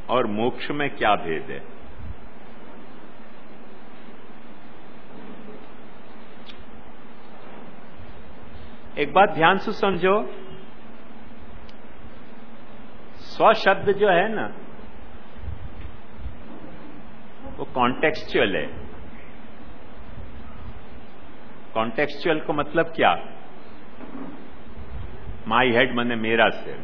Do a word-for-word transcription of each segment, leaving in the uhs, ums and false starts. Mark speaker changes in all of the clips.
Speaker 1: और मोक्ष में क्या भेद है? एक बात ध्यान से समझो, स्व शब्द जो है ना वो कॉन्टेक्सचुअल है। कॉन्टेक्सचुअल को मतलब क्या? माई हेड माने मेरा सिर,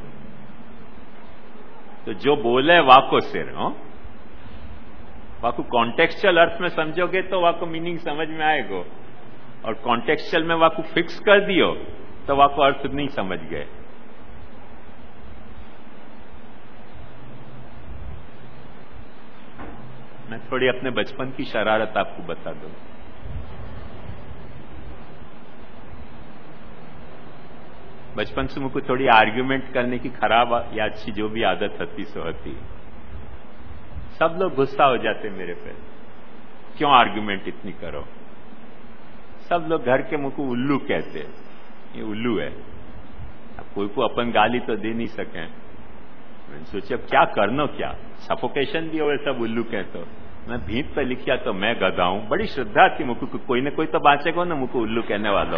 Speaker 1: तो जो बोले वाको सिर हो, वाको कॉन्टेक्सचुअल अर्थ में समझोगे तो वाको मीनिंग समझ में आएगा, और कॉन्टेक्सचुअल में वाको फिक्स कर दियो तो वाको अर्थ नहीं समझ गए। मैं थोड़ी अपने बचपन की शरारत आपको बता दूं। बचपन से मुझको थोड़ी आर्ग्यूमेंट करने की खराब या अच्छी जो भी आदत होती सो होती। सब लोग गुस्सा हो जाते मेरे पे, क्यों आर्ग्यूमेंट इतनी करो। सब लोग घर के मुझको उल्लू कहते, ये उल्लू है। अब कोई को अपन गाली तो दे नहीं सके, मैंने सोचा क्या करना, क्या सफोकेशन भी हो सब उल्लू कहते। मैं भीत पे लिखिया तो मैं गधा हूं। बड़ी श्रद्धा थी मुझको, कोई ना कोई तो बांचेगा ना मुझको उल्लू कहने वालों।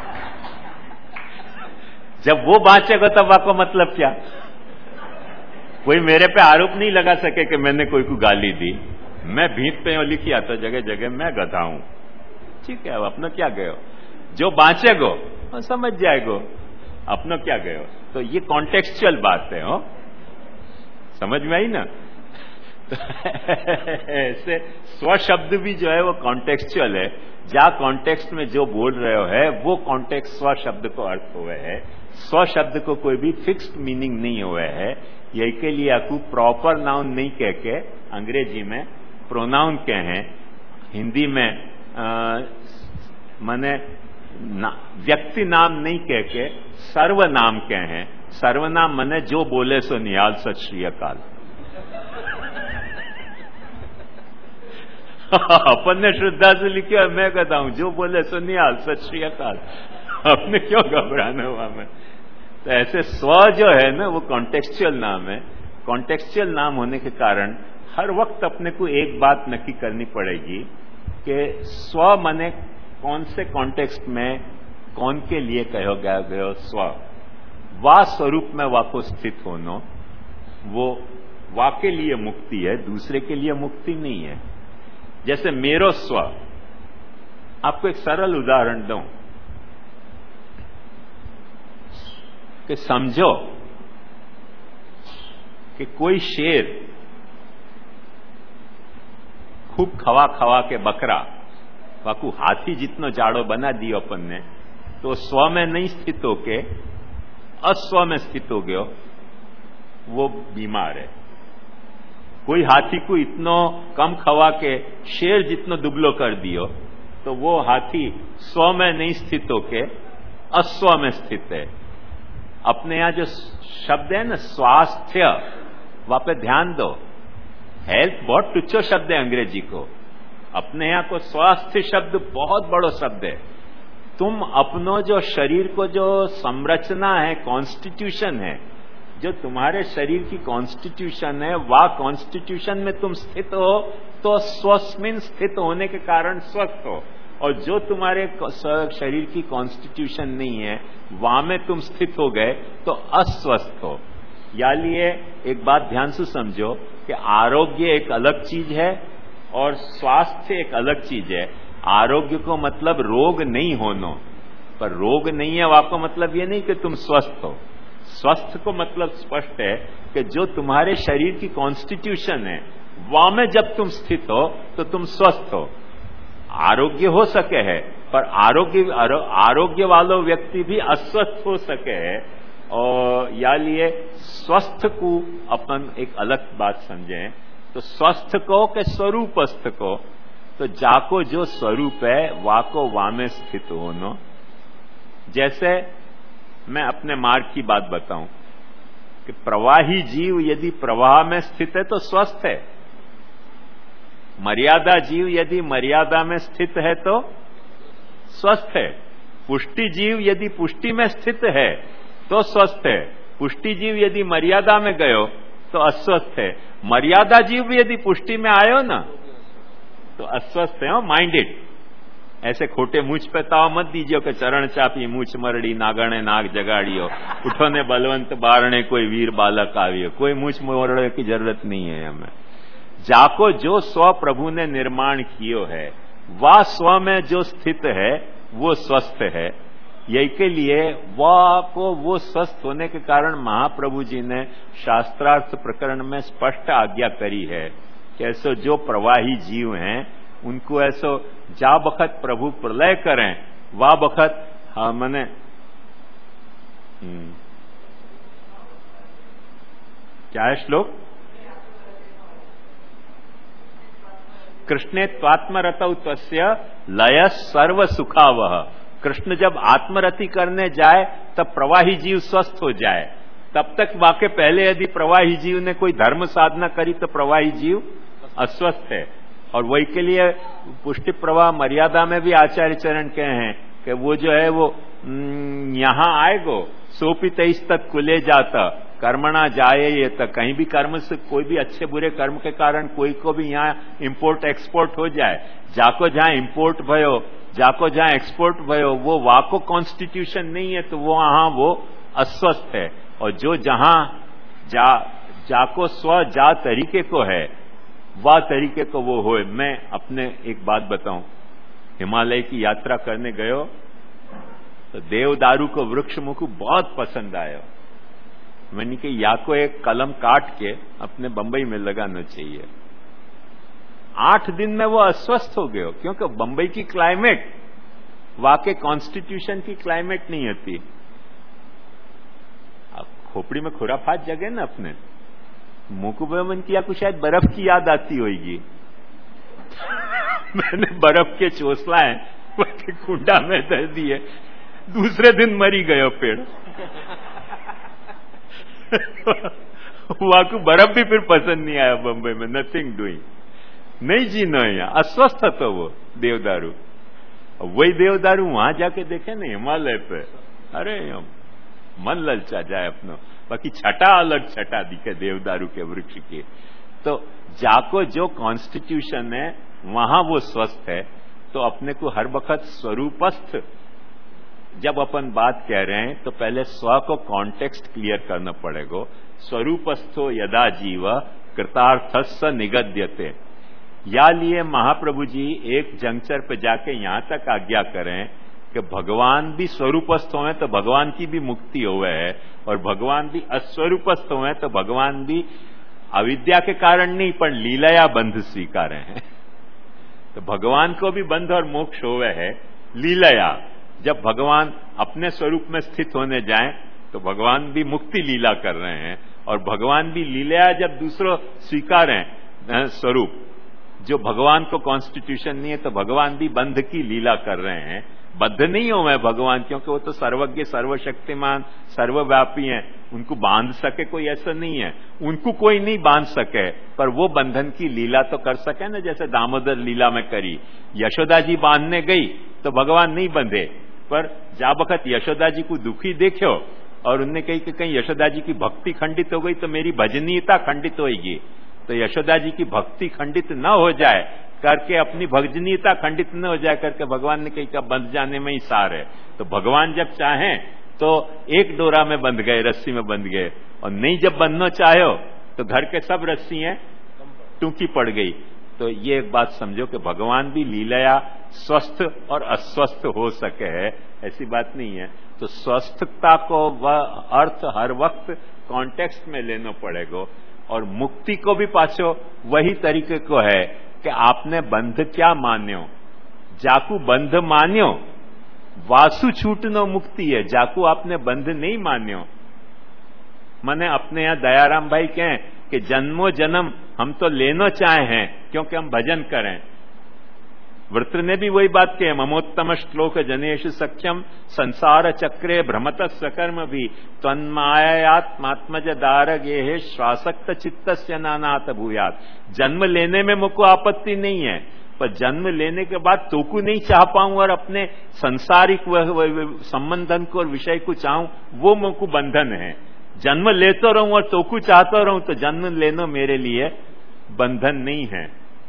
Speaker 1: जब वो बांचेगा तब आपको मतलब क्या? कोई मेरे पे आरोप नहीं लगा सके कि मैंने कोई को गाली दी। मैं भीत पे लिख किया तो जगह जगह मैं गधा हूं। ठीक है, अब अपना क्या गयो, जो बांचेगो वो समझ जाएगो, अपना क्या गयो। तो ये कॉन्टेक्सचुअल बात है, हो समझ में आई ना। तो ऐसे स्व शब्द भी जो है वो कॉन्टेक्सचुअल है। जा कॉन्टेक्स्ट में जो बोल रहे हो है वो कॉन्टेक्स्ट स्व शब्द को अर्थ हुए है। स्व शब्द को कोई भी फिक्स्ड मीनिंग नहीं हुए है। यही के लिए आपको प्रॉपर नाउन नहीं कह के अंग्रेजी में प्रोनाउन कहे, हिंदी में आ, माने ना, व्यक्ति नाम नहीं कह के सर्वनाम कहे। सर्वनाम माने जो बोले सो निहाल सत श्री अकाल। अपन ने श्रद्धा से लिखा, मैं कहता हूं जो बोले सो निहाल सत श्री अकाल। अपने क्यों घबराना हुआ मैं। तो ऐसे स्व जो है ना वो कॉन्टेक्सचुअल नाम है। कॉन्टेक्सचुअल नाम होने के कारण हर वक्त अपने को एक बात नक्की करनी पड़ेगी कि स्व माने कौन से कॉन्टेक्स्ट में कौन के लिए कहो गया गयो स्व। वा स्वरूप में वाको स्थित होना, वो वा के लिए मुक्ति है, दूसरे के लिए मुक्ति नहीं है। जैसे मेरो स्व, आपको एक सरल उदाहरण दूं कि समझो कि कोई शेर खूब खवा खवा के बकरा वाकू हाथी जितनो जाड़ो बना दियो अपन ने, तो स्व में नहीं स्थित होके अस्व में स्थित हो गयो, वो बीमार है। कोई हाथी को इतनो कम खवा के शेर जितनो दुबलो कर दियो, तो वो हाथी स्व में नहीं स्थित होके अस्व में स्थित है। अपने यहां जो शब्द है ना स्वास्थ्य, वहां पे ध्यान दो। हेल्थ बहुत तुच्छ शब्द है अंग्रेजी को, अपने यहां को स्वास्थ्य शब्द बहुत बड़ो शब्द है। तुम अपनो जो शरीर को जो संरचना है, कॉन्स्टिट्यूशन है, जो तुम्हारे शरीर की कॉन्स्टिट्यूशन है, वह कॉन्स्टिट्यूशन में तुम स्थित हो तो स्वस्मिन स्थित होने के कारण स्वस्थ हो। और जो तुम्हारे शरीर की कॉन्स्टिट्यूशन नहीं है वहां में तुम स्थित हो गए तो अस्वस्थ हो। या लिए एक बात ध्यान से समझो कि आरोग्य एक अलग चीज है और स्वास्थ्य एक अलग चीज है। आरोग्य को मतलब रोग नहीं होना, पर रोग नहीं है आपको मतलब ये नहीं कि तुम स्वस्थ हो। स्वस्थ को मतलब स्पष्ट है कि जो तुम्हारे शरीर की कॉन्स्टिट्यूशन है वहां में जब तुम स्थित हो तो तुम स्वस्थ हो। आरोग्य हो सके है, पर आरोग्य आरोग्य वालों व्यक्ति भी अस्वस्थ हो सके है। और या लिए स्वस्थ को अपन एक अलग बात समझें तो स्वस्थ को के स्वरूपस्थ को, तो जाको जो स्वरूप है वाको वामे स्थित होनो। जैसे मैं अपने मार्ग की बात बताऊं कि प्रवाही जीव यदि प्रवाह में स्थित है तो स्वस्थ है, मर्यादा जीव यदि मर्यादा में स्थित है तो स्वस्थ है, पुष्टि जीव यदि पुष्टि में स्थित है तो स्वस्थ है, पुष्टि जीव यदि मर्यादा में गयो तो अस्वस्थ है। मर्यादा जीव भी यदि पुष्टि में आयो ना तो अस्वस्थ है हो, माइंडेड। ऐसे खोटे मूछ पे ताव मत दीजियो कि चरण चापी मूछ मरड़ी नागणे नाग जगाड़ियो उठो ने बलवंत बारणे कोई वीर बालक आवियो। कोई मूछ मोरड़े की जरूरत नहीं है हमें। जाको जो स्व प्रभु ने निर्माण कियो है वह स्व में जो स्थित है वो स्वस्थ है। यही के लिए वह को वो स्वस्थ होने के कारण महाप्रभु जी ने शास्त्रार्थ प्रकरण में स्पष्ट आज्ञा करी है कि ऐसो जो प्रवाही जीव हैं उनको ऐसो जा बखत प्रभु प्रलय करें वा बखत हाँ मने क्या है श्लोक? कृष्णे त्वात्मरतौ त्वस्य लय सर्व सुखावह। कृष्ण जब आत्मरति करने जाए तब प्रवाही जीव स्वस्थ हो जाए। तब तक वाके पहले यदि प्रवाही जीव ने कोई धर्म साधना करी तो प्रवाही जीव अस्वस्थ है। और वही के लिए पुष्टि प्रवाह मर्यादा में भी आचार्य चरण कहे हैं कि वो जो है वो यहां आएगो सोपी तेईस तक कुले जाता कर्मणा जाए ये तक। कहीं भी कर्म से कोई भी अच्छे बुरे कर्म के कारण कोई को भी यहाँ इंपोर्ट एक्सपोर्ट हो जाए, जाको जहां इंपोर्ट भयो जाको जहां एक्सपोर्ट भयो वो वाको कॉन्स्टिट्यूशन नहीं है तो वो वहां वो अस्वस्थ है। और जो जहां जा जाको स्व जा तरीके को है वह तरीके को वो होए। मैं अपने एक बात बताऊं, हिमालय की यात्रा करने गयो तो देवदारू को वृक्ष मुझको बहुत पसंद आया। मैंने कि या को एक कलम काट के अपने बंबई में लगाना चाहिए। आठ दिन में वो अस्वस्थ हो गए क्योंकि बंबई की क्लाइमेट वाके कॉन्स्टिट्यूशन की क्लाइमेट नहीं होती। अब खोपड़ी में खुराफात जगह ना अपने मुंह को मन किया कुछ शायद बर्फ की याद आती होगी। मैंने बर्फ के चोसलाएं कुंडा में दे दिए, दूसरे दिन मरी गयो पेड़। वहां को बर्फ भी फिर पसंद नहीं आया बंबई में। नथिंग डूइंग, नहीं जीना यहाँ, अस्वस्थ तो वो देवदारू। वही देवदारू वहां जाके देखे ना हिमालय पे, अरे मन ललचा जाए अपना। बाकी छटा अलग छटा दिखे देवदारू के वृक्ष की। तो जाको जो कॉन्स्टिट्यूशन है वहां वो स्वस्थ है। तो अपने को हर वक्त स्वरूपस्थ जब अपन बात कह रहे हैं तो पहले स्व को कॉन्टेक्स्ट क्लियर करना पड़ेगा। स्वरूपस्थो यदा जीव कृतार्थस्स निगद्यते। या लिए महाप्रभु जी एक जंक्चर पे जाके यहां तक आज्ञा करें कि भगवान भी स्वरूपस्थ हुए तो भगवान की भी मुक्ति हुए है, और भगवान भी अस्वरूपस्थ हुए तो भगवान भी अविद्या के कारण नहीं पर लीलाया बंध स्वीकारे हैं। तो भगवान को भी बंध और मोक्ष हुए है लीलाया। जब भगवान अपने स्वरूप में स्थित होने जाएं तो भगवान भी मुक्ति लीला कर रहे हैं, और भगवान भी लीलाया जब दूसरों स्वीकारें स्वरूप जो भगवान को कॉन्स्टिट्यूशन नहीं है तो भगवान भी बंध की लीला कर रहे हैं। बद्ध नहीं हो मैं भगवान, क्योंकि वो तो सर्वज्ञ सर्वशक्तिमान सर्वव्यापी हैं, उनको बांध सके कोई ऐसा नहीं है। उनको कोई नहीं बांध सके पर वो बंधन की लीला तो कर सके ना, जैसे दामोदर लीला में करी। यशोदा जी बांधने गई तो भगवान नहीं बंधे, पर जा बखत यशोदा जी को दुखी देखो और उनने कही कि कहीं यशोदा जी की भक्ति खंडित हो गई तो मेरी भजनीयता खंडित होगी। तो यशोदा जी की भक्ति खंडित न हो जाए करके, अपनी भजनीयता खंडित न हो जाए करके भगवान ने कही का बंध जाने में ही सार है। तो भगवान जब चाहें तो एक डोरा में बंध गए, रस्सी में बंध गए, और नहीं जब बंधना चाहो तो घर के सब रस्सियां टूकी पड़ गई। तो ये एक बात समझो कि भगवान भी लीलाया स्वस्थ और अस्वस्थ हो सके है, ऐसी बात नहीं है। तो स्वस्थता को वह अर्थ हर वक्त कॉन्टेक्स्ट में लेना पड़ेगा। और मुक्ति को भी पाछो वही तरीके को है कि आपने बंध क्या मान्यो। जाकू बंध मान्यो वासु छूटनो मुक्ति है, जाकू आपने बंध नहीं मान्यो। मैंने अपने यहां दयाराम भाई कहें कि जन्मों जन्म हम तो लेना चाहे हैं क्योंकि हम भजन करें। वृत्र ने भी वही बात कही, ममोत्तम श्लोक जनेश सख्यम संसार चक्रे भ्रमत सकर्म भी तन्मायात्मात्मज दारग ये श्वासक्त चित्तस्य नानात भूयात। जन्म लेने में मुझको आपत्ति नहीं है, पर जन्म लेने के बाद तो को नहीं चाह पाऊं और अपने संसारिक संबंधन को और विषय को चाहूं, वो मुझको बंधन है। जन्म लेता रहूं और टोकू चाहता रहूं तो जन्म लेना मेरे लिए बंधन नहीं है।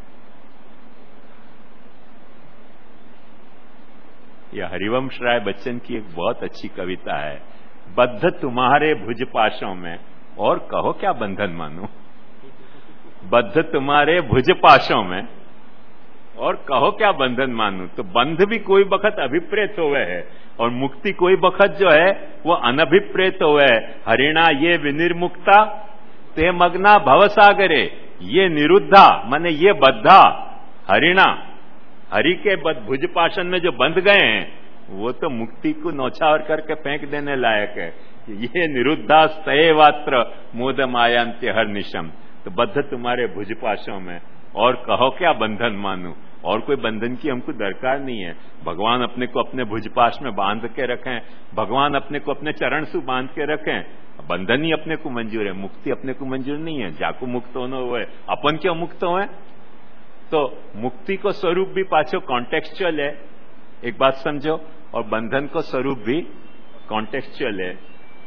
Speaker 1: यह हरिवंश राय बच्चन की एक बहुत अच्छी कविता है। बद्ध तुम्हारे भुजपाशों में और कहो क्या बंधन मानो। बद्ध तुम्हारे भुजपाशों में और कहो क्या बंधन मानू। तो बंध भी कोई बखत अभिप्रेत हुए है और मुक्ति कोई बखत जो है वो अनभिप्रेत हुए है। हरिणा ये विनिर्मुक्ता ते मग्ना भवसागरे, ये निरुद्धा माने ये बद्धा। हरिणा हरि के भुजपाशन में जो बंध गए हैं वो तो मुक्ति को नौछावर करके फेंक देने लायक है। ये निरुद्धा स्तयवात्र मोदमायांत्य हर निशम। तो बद्ध तुम्हारे भुजपाशों में और कहो क्या बंधन मानू। और कोई बंधन की हमको दरकार नहीं है। भगवान अपने को अपने भुजपाश में बांध के रखें, भगवान अपने को अपने चरण से बांध के रखें। बंधन ही अपने को मंजूर है, मुक्ति अपने को मंजूर नहीं है। जाको मुक्त होना हुए अपन क्यों मुक्त हुए। तो मुक्ति को स्वरूप भी पाछो कॉन्टेक्चुअल है, एक बात समझो, और बंधन को स्वरूप भी कॉन्टेक्चुअल है।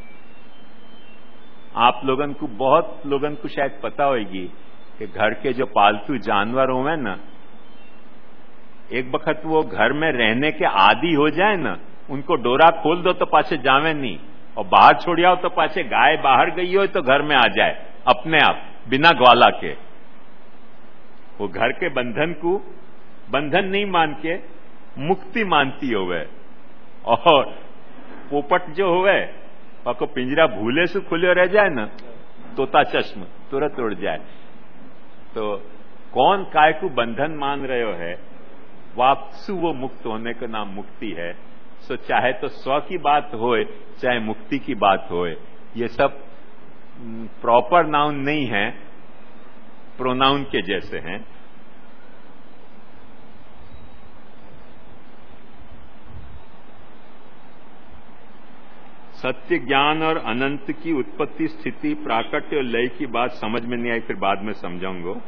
Speaker 1: आप लोगन को, बहुत लोगन को शायद पता होगी कि घर के जो पालतू जानवर हुए ना, एक बखत वो घर में रहने के आदी हो जाए ना, उनको डोरा खोल दो तो पाछे जावे नहीं, और बाहर छोड़ आओ तो पाछे गाय बाहर गई हो तो घर में आ जाए अपने आप बिना ग्वाला के। वो घर के बंधन को बंधन नहीं मान के मुक्ति मानती होवे। और पोपट जो होवे को पिंजरा भूले से खुले रह जाए ना, तोता चश्म तुरंत उड़ जाए। तो कौन काय को बंधन मान रहे हो है, वापसु वो मुक्त होने का नाम मुक्ति है। सो चाहे तो स्व की बात होए चाहे मुक्ति की बात होए, ये सब प्रॉपर नाउन नहीं है, प्रोनाउन के जैसे हैं। सत्य ज्ञान और अनंत की उत्पत्ति स्थिति प्राकट्य और लय की बात समझ में नहीं आई, फिर बाद में समझाऊंगा।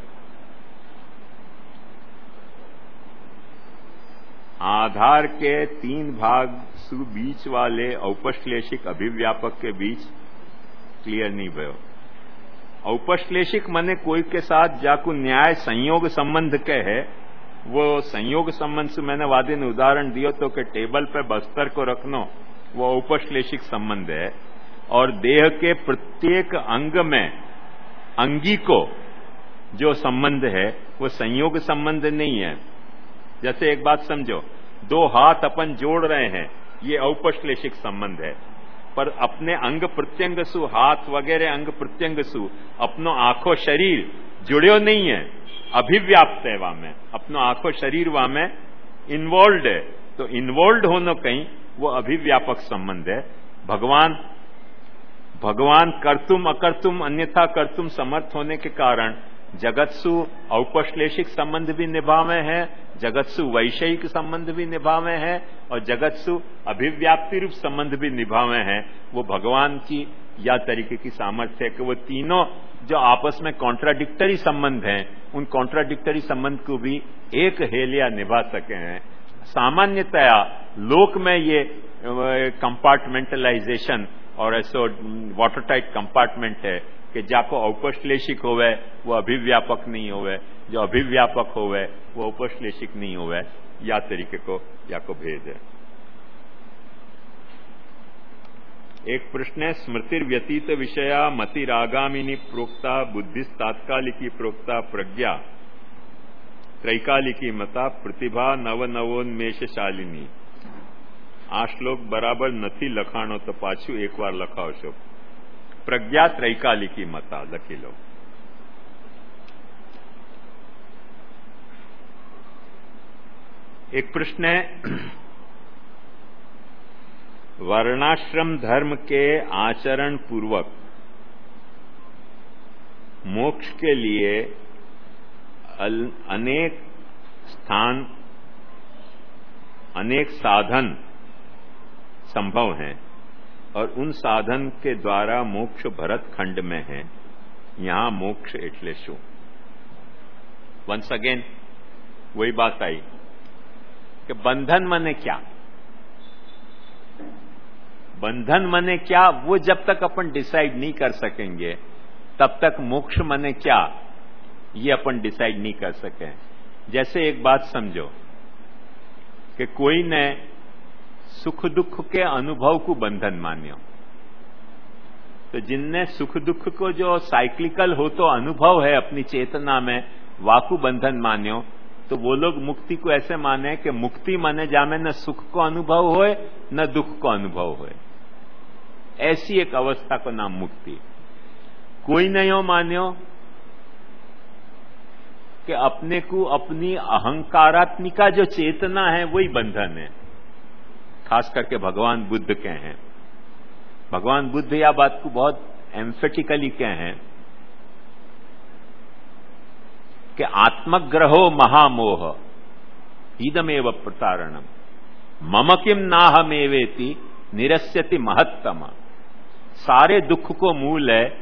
Speaker 1: आधार के तीन भाग सु बीच वाले औपश्लेषिक अभिव्यापक के बीच क्लियर नहीं भयो। औपश्लेषिक माने कोई के साथ जाकू न्याय संयोग संबंध के है, वो संयोग संबंध से मैंने वादे ने उदाहरण दियो तो कि टेबल पे बस्तर को रखनो, वो औपश्लेषिक संबंध है। और देह के प्रत्येक अंग में अंगी को जो संबंध है वो संयोग संबंध नहीं है। जैसे एक बात समझो, दो हाथ अपन जोड़ रहे हैं, ये औपश्लेषिक संबंध है। पर अपने अंग प्रत्यंग सु, हाथ वगैरह अंग प्रत्यंग सु अपनो आंखों शरीर जुड़ियो नहीं है, अभिव्याप्त है। वहां में अपनो आंखों शरीर वहां में इन्वॉल्व है। तो इन्वॉल्व होना कहीं वो अभिव्यापक संबंध है। भगवान भगवान कर्तुम अकर्तुम अन्यथा कर्तुम समर्थ होने के कारण जगत्सु औपश्लेषिक संबंध भी निभावे हैं, जगत्सु वैषयिक संबंध भी निभावे हैं, और जगत्सु अभिव्याप्ति रूप संबंध भी निभावे हैं। वो भगवान की या तरीके की सामर्थ्य है कि वो तीनों जो आपस में कॉन्ट्राडिक्टरी संबंध हैं, उन कॉन्ट्राडिक्टरी संबंध को भी एक हेलिया निभा सके हैं। सामान्यतया लोक में ये कंपार्टमेंटलाइजेशन और ऐसो वाटर टाइट कंपार्टमेंट है कि जाको औपश्लेषिक होवे वो अभिव्यापक नहीं होवे, जो अभिव्यापक होवे वो औपश्लेषिक नहीं होवे, या तरीके को या को भेद है। एक प्रश्न है, स्मृतिर व्यतीत विषया मतिरागामिनी प्रोक्ता बुद्धिस्तात्कालिकी प्रोक्ता प्रज्ञा त्रैकालिकी मता प्रतिभा नव नवोन्मेषशालिनी। आ श्लोक बराबर નથી લખાણો તો પાછું એકવાર લખાવશો। प्रज्ञा त्रैकालिकी मता लखी लो। एक प्रश्न है, वर्णाश्रम धर्म के आचरण पूर्वक मोक्ष के लिए अनेक स्थान अनेक साधन संभव हैं और उन साधन के द्वारा मोक्ष भरत खंड में है। यहां मोक्ष एटले शू। वंस अगेन वही बात आई कि बंधन माने क्या। बंधन मने क्या, वो जब तक अपन डिसाइड नहीं कर सकेंगे तब तक मोक्ष मने क्या, ये अपन डिसाइड नहीं कर सके। जैसे एक बात समझो कि कोई ने सुख दुख के अनुभव को बंधन मान्यो, तो जिनने सुख दुख को जो साइक्लिकल हो तो अनुभव है अपनी चेतना में, वाकु बंधन मान्यो, तो वो लोग मुक्ति को ऐसे माने कि मुक्ति माने जामे न सुख को अनुभव होए न दुख को अनुभव होए, ऐसी एक अवस्था को नाम मुक्ति। कोई ने यो मान्यो कि अपने को अपनी अहंकारात्मिका जो चेतना है वही बंधन है, खास करके भगवान बुद्ध के हैं। भगवान बुद्ध या बात को बहुत एम्फेटिकली कहे हैं कि आत्मग्रहो महामोह इदमेव प्रतारणम मम किम नाहमेवेति निरस्यति महत्तम। सारे दुख को मूल है